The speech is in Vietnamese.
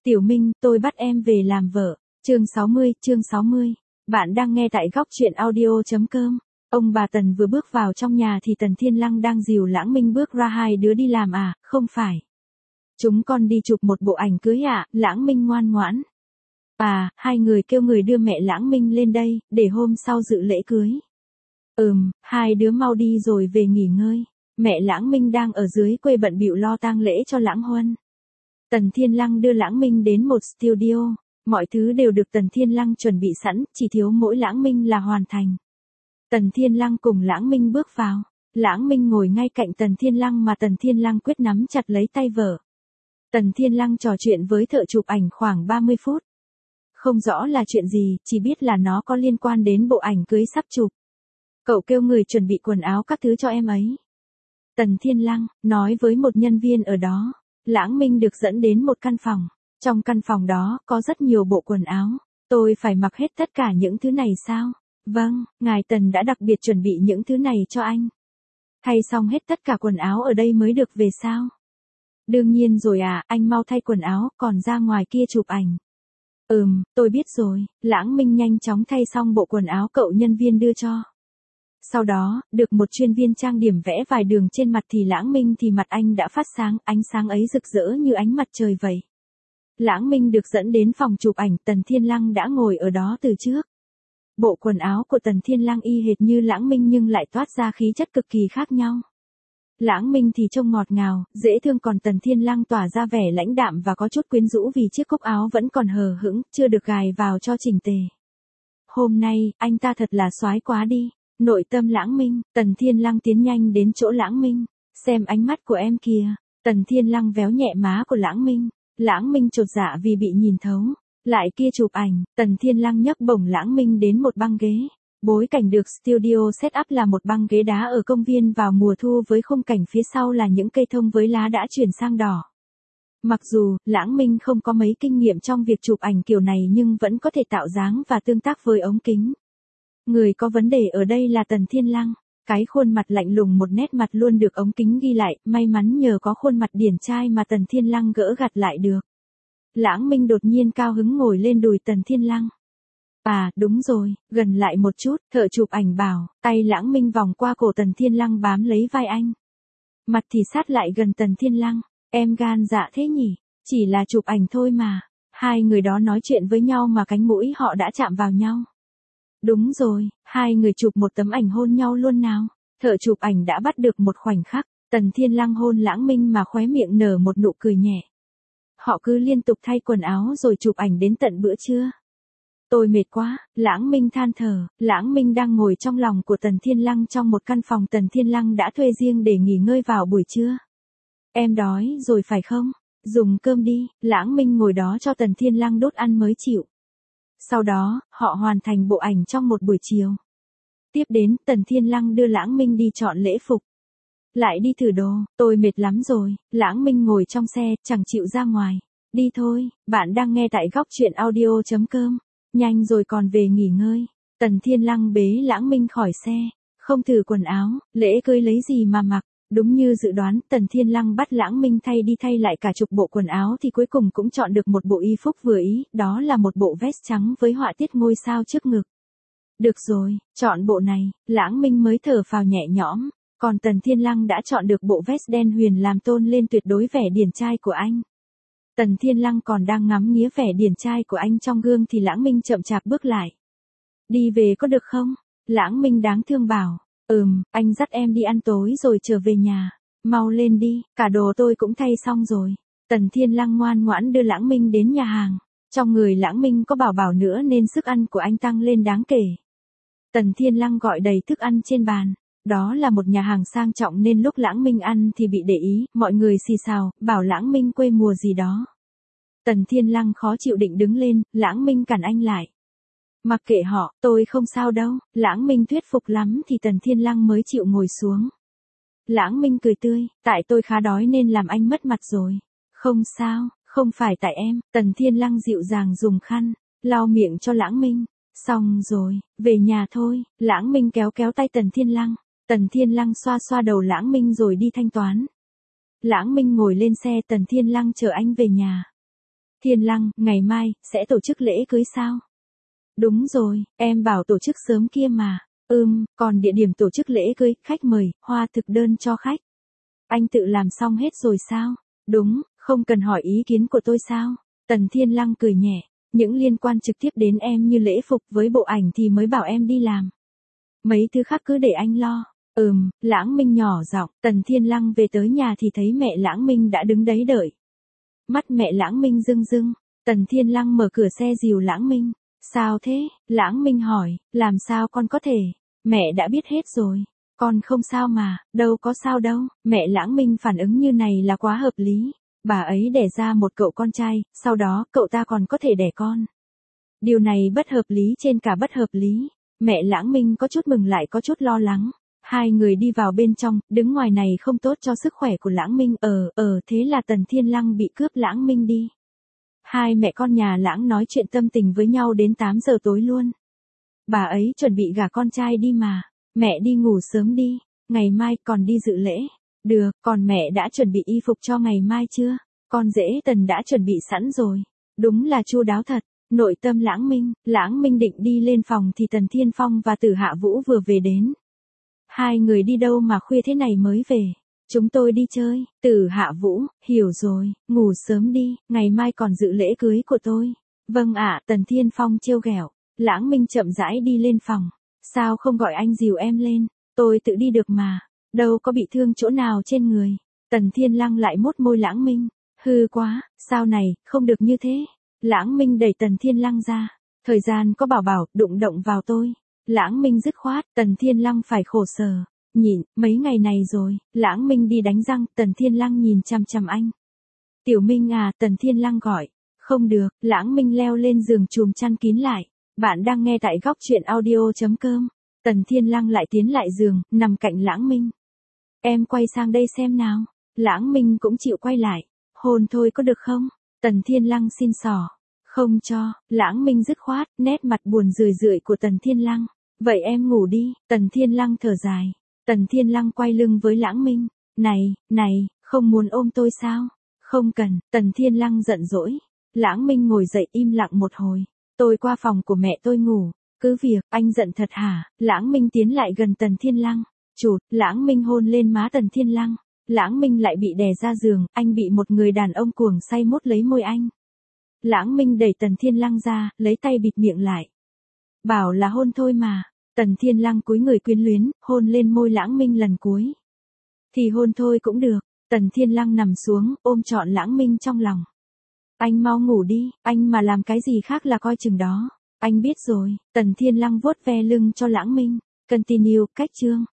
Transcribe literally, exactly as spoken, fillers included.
Tiểu Minh, tôi bắt em về làm vợ. Chương sáu mươi, chương sáu mươi. Bạn đang nghe tại góc truyện audio chấm com. Ông bà Tần vừa bước vào trong nhà thì Tần Thiên Lăng đang dìu Lãng Minh bước ra. Hai đứa đi làm à? Không phải. Chúng con đi chụp một bộ ảnh cưới ạ. À? Lãng Minh ngoan ngoãn. À, hai người kêu người đưa mẹ Lãng Minh lên đây, để hôm sau dự lễ cưới. Ừm, hai đứa mau đi rồi về nghỉ ngơi. Mẹ Lãng Minh đang ở dưới quê bận bịu lo tang lễ cho Lãng Huân. Tần Thiên Lăng đưa Lãng Minh đến một studio, mọi thứ đều được Tần Thiên Lăng chuẩn bị sẵn, chỉ thiếu mỗi Lãng Minh là hoàn thành. Tần Thiên Lăng cùng Lãng Minh bước vào, Lãng Minh ngồi ngay cạnh Tần Thiên Lăng mà Tần Thiên Lăng quyết nắm chặt lấy tay vợ. Tần Thiên Lăng trò chuyện với thợ chụp ảnh khoảng ba mươi phút. Không rõ là chuyện gì, chỉ biết là nó có liên quan đến bộ ảnh cưới sắp chụp. Cậu kêu người chuẩn bị quần áo các thứ cho em ấy. Tần Thiên Lăng nói với một nhân viên ở đó. Lãng Minh được dẫn đến một căn phòng. Trong căn phòng đó có rất nhiều bộ quần áo. Tôi phải mặc hết tất cả những thứ này sao? Vâng, ngài Tần đã đặc biệt chuẩn bị những thứ này cho anh. Thay xong hết tất cả quần áo ở đây mới được về sao? Đương nhiên rồi à, anh mau thay quần áo, còn ra ngoài kia chụp ảnh. Ừm, tôi biết rồi. Lãng Minh nhanh chóng thay xong bộ quần áo cậu nhân viên đưa cho. Sau đó, được một chuyên viên trang điểm vẽ vài đường trên mặt thì Lãng Minh thì mặt anh đã phát sáng, ánh sáng ấy rực rỡ như ánh mặt trời vậy. Lãng Minh được dẫn đến phòng chụp ảnh, Tần Thiên Lăng đã ngồi ở đó từ trước. Bộ quần áo của Tần Thiên Lăng y hệt như Lãng Minh nhưng lại toát ra khí chất cực kỳ khác nhau. Lãng Minh thì trông ngọt ngào, dễ thương, còn Tần Thiên Lăng tỏa ra vẻ lãnh đạm và có chút quyến rũ vì chiếc cúc áo vẫn còn hờ hững, chưa được gài vào cho chỉnh tề. Hôm nay, anh ta thật là soái quá đi. Nội tâm Lãng Minh, Tần Thiên Lăng tiến nhanh đến chỗ Lãng Minh. Xem ánh mắt của em kìa. Tần Thiên Lăng véo nhẹ má của Lãng Minh. Lãng Minh chột dạ vì bị nhìn thấu. Lại kia chụp ảnh, Tần Thiên Lăng nhấc bổng Lãng Minh đến một băng ghế. Bối cảnh được studio set up là một băng ghế đá ở công viên vào mùa thu với khung cảnh phía sau là những cây thông với lá đã chuyển sang đỏ. Mặc dù, Lãng Minh không có mấy kinh nghiệm trong việc chụp ảnh kiểu này nhưng vẫn có thể tạo dáng và tương tác với ống kính. Người có vấn đề ở đây là Tần Thiên Lăng. Cái khuôn mặt lạnh lùng một nét mặt luôn được ống kính ghi lại, may mắn nhờ có khuôn mặt điển trai mà Tần Thiên Lăng gỡ gặt lại được. Lãng Minh đột nhiên cao hứng ngồi lên đùi Tần Thiên Lăng. À, đúng rồi, gần lại một chút, thợ chụp ảnh bảo, tay Lãng Minh vòng qua cổ Tần Thiên Lăng bám lấy vai anh. Mặt thì sát lại gần Tần Thiên Lăng, em gan dạ thế nhỉ, chỉ là chụp ảnh thôi mà. Hai người đó nói chuyện với nhau mà cánh mũi họ đã chạm vào nhau. Đúng rồi, hai người chụp một tấm ảnh hôn nhau luôn nào. Thợ chụp ảnh đã bắt được một khoảnh khắc, Tần Thiên Lăng hôn Lãng Minh mà khóe miệng nở một nụ cười nhẹ. Họ cứ liên tục thay quần áo rồi chụp ảnh đến tận bữa trưa. Tôi mệt quá, Lãng Minh than thở. Lãng Minh đang ngồi trong lòng của Tần Thiên Lăng trong một căn phòng Tần Thiên Lăng đã thuê riêng để nghỉ ngơi vào buổi trưa. Em đói rồi phải không? Dùng cơm đi. Lãng Minh ngồi đó cho Tần Thiên Lăng đốt ăn mới chịu. Sau đó, họ hoàn thành bộ ảnh trong một buổi chiều. Tiếp đến, Tần Thiên Lăng đưa Lãng Minh đi chọn lễ phục. Lại đi thử đồ, tôi mệt lắm rồi. Lãng Minh ngồi trong xe, chẳng chịu ra ngoài. Đi thôi, bạn đang nghe tại góc truyện audio chấm com. Nhanh rồi còn về nghỉ ngơi. Tần Thiên Lăng bế Lãng Minh khỏi xe. Không thử quần áo, lễ cưới lấy gì mà mặc. Đúng như dự đoán, Tần Thiên Lăng bắt Lãng Minh thay đi thay lại cả chục bộ quần áo thì cuối cùng cũng chọn được một bộ y phục vừa ý, đó là một bộ vest trắng với họa tiết ngôi sao trước ngực. Được rồi, chọn bộ này, Lãng Minh mới thở phào nhẹ nhõm, còn Tần Thiên Lăng đã chọn được bộ vest đen huyền làm tôn lên tuyệt đối vẻ điển trai của anh. Tần Thiên Lăng còn đang ngắm nghía vẻ điển trai của anh trong gương thì Lãng Minh chậm chạp bước lại. Đi về có được không? Lãng Minh đáng thương bảo. Ừm, anh dắt em đi ăn tối rồi trở về nhà. Mau lên đi, cả đồ tôi cũng thay xong rồi. Tần Thiên Lăng ngoan ngoãn đưa Lãng Minh đến nhà hàng. Trong người Lãng Minh có bảo bảo nữa nên sức ăn của anh tăng lên đáng kể. Tần Thiên Lăng gọi đầy thức ăn trên bàn. Đó là một nhà hàng sang trọng nên lúc Lãng Minh ăn thì bị để ý, mọi người xì xào, bảo Lãng Minh quê mùa gì đó. Tần Thiên Lăng khó chịu định đứng lên, Lãng Minh cản anh lại. Mặc kệ họ, tôi không sao đâu. Lãng Minh thuyết phục lắm thì Tần Thiên Lăng mới chịu ngồi xuống. Lãng Minh cười tươi, tại tôi khá đói nên làm anh mất mặt rồi. Không sao, không phải tại em. Tần Thiên Lăng dịu dàng dùng khăn, lau miệng cho Lãng Minh. Xong rồi, về nhà thôi. Lãng Minh kéo kéo tay Tần Thiên Lăng. Tần Thiên Lăng xoa xoa đầu Lãng Minh rồi đi thanh toán. Lãng Minh ngồi lên xe, Tần Thiên Lăng chờ anh về nhà. Thiên Lăng, ngày mai, sẽ tổ chức lễ cưới sao? Đúng rồi, em bảo tổ chức sớm kia mà. Ừm, còn địa điểm tổ chức lễ cưới, khách mời, hoa thực đơn cho khách. Anh tự làm xong hết rồi sao? Đúng, không cần hỏi ý kiến của tôi sao? Tần Thiên Lăng cười nhẹ, những liên quan trực tiếp đến em như lễ phục với bộ ảnh thì mới bảo em đi làm. Mấy thứ khác cứ để anh lo. Ừm, Lãng Minh nhỏ giọng, Tần Thiên Lăng về tới nhà thì thấy mẹ Lãng Minh đã đứng đấy đợi. Mắt mẹ Lãng Minh rưng rưng, Tần Thiên Lăng mở cửa xe dìu Lãng Minh. Sao thế? Lãng Minh hỏi, làm sao con có thể? Mẹ đã biết hết rồi. Con không sao mà, đâu có sao đâu. Mẹ Lãng Minh phản ứng như này là quá hợp lý. Bà ấy đẻ ra một cậu con trai, sau đó cậu ta còn có thể đẻ con. Điều này bất hợp lý trên cả bất hợp lý. Mẹ Lãng Minh có chút mừng lại có chút lo lắng. Hai người đi vào bên trong, đứng ngoài này không tốt cho sức khỏe của Lãng Minh. Ờ, ờ, thế là Tần Thiên Lăng bị cướp Lãng Minh đi. Hai mẹ con nhà Lãng nói chuyện tâm tình với nhau đến tám giờ tối luôn. Bà ấy chuẩn bị gả con trai đi mà. Mẹ đi ngủ sớm đi, ngày mai còn đi dự lễ. Được, còn mẹ đã chuẩn bị y phục cho ngày mai chưa? Con rể Tần đã chuẩn bị sẵn rồi. Đúng là chu đáo thật. Nội tâm Lãng Minh, Lãng Minh định đi lên phòng thì Tần Thiên Phong và Tử Hạ Vũ vừa về đến. Hai người đi đâu mà khuya thế này mới về? Chúng tôi đi chơi. Tử Hạ Vũ, hiểu rồi, ngủ sớm đi, ngày mai còn dự lễ cưới của tôi. Vâng ạ, Tần Thiên Phong trêu ghẹo. Lãng Minh chậm rãi đi lên phòng. Sao không gọi anh dìu em lên? Tôi tự đi được mà. Đâu có bị thương chỗ nào trên người. Tần Thiên Lăng lại mốt môi Lãng Minh. Hư quá, sao này, không được như thế. Lãng Minh đẩy Tần Thiên Lăng ra. Thời gian có bảo bảo, đụng động vào tôi. Lãng Minh dứt khoát, Tần Thiên Lăng phải khổ sở. Nhịn, mấy ngày này rồi, Lãng Minh đi đánh răng, Tần Thiên Lăng nhìn chằm chằm anh. Tiểu Minh à, Tần Thiên Lăng gọi. Không được, Lãng Minh leo lên giường chùm chăn kín lại. Bạn đang nghe tại góc truyện audio.com. Tần Thiên Lăng lại tiến lại giường, nằm cạnh Lãng Minh. Em quay sang đây xem nào. Lãng Minh cũng chịu quay lại. Hôn thôi có được không? Tần Thiên Lăng xin xỏ. Không cho, Lãng Minh dứt khoát, nét mặt buồn rười rượi của Tần Thiên Lăng. Vậy em ngủ đi, Tần Thiên Lăng thở dài. Tần Thiên Lăng quay lưng với Lãng Minh. Này, này, không muốn ôm tôi sao? Không cần, Tần Thiên Lăng giận dỗi. Lãng Minh ngồi dậy im lặng một hồi. Tôi qua phòng của mẹ tôi ngủ. Cứ việc, anh giận thật hả? Lãng Minh tiến lại gần Tần Thiên Lăng. Chụt, Lãng Minh hôn lên má Tần Thiên Lăng. Lãng Minh lại bị đè ra giường, anh bị một người đàn ông cuồng say mốt lấy môi anh. Lãng Minh đẩy Tần Thiên Lăng ra, lấy tay bịt miệng lại. Bảo là hôn thôi mà. Tần Thiên Lăng cúi người quyến luyến, hôn lên môi Lãng Minh lần cuối. Thì hôn thôi cũng được. Tần Thiên Lăng nằm xuống, ôm trọn Lãng Minh trong lòng. Anh mau ngủ đi, anh mà làm cái gì khác là coi chừng đó. Anh biết rồi. Tần Thiên Lăng vuốt ve lưng cho Lãng Minh. Continue, cách chương.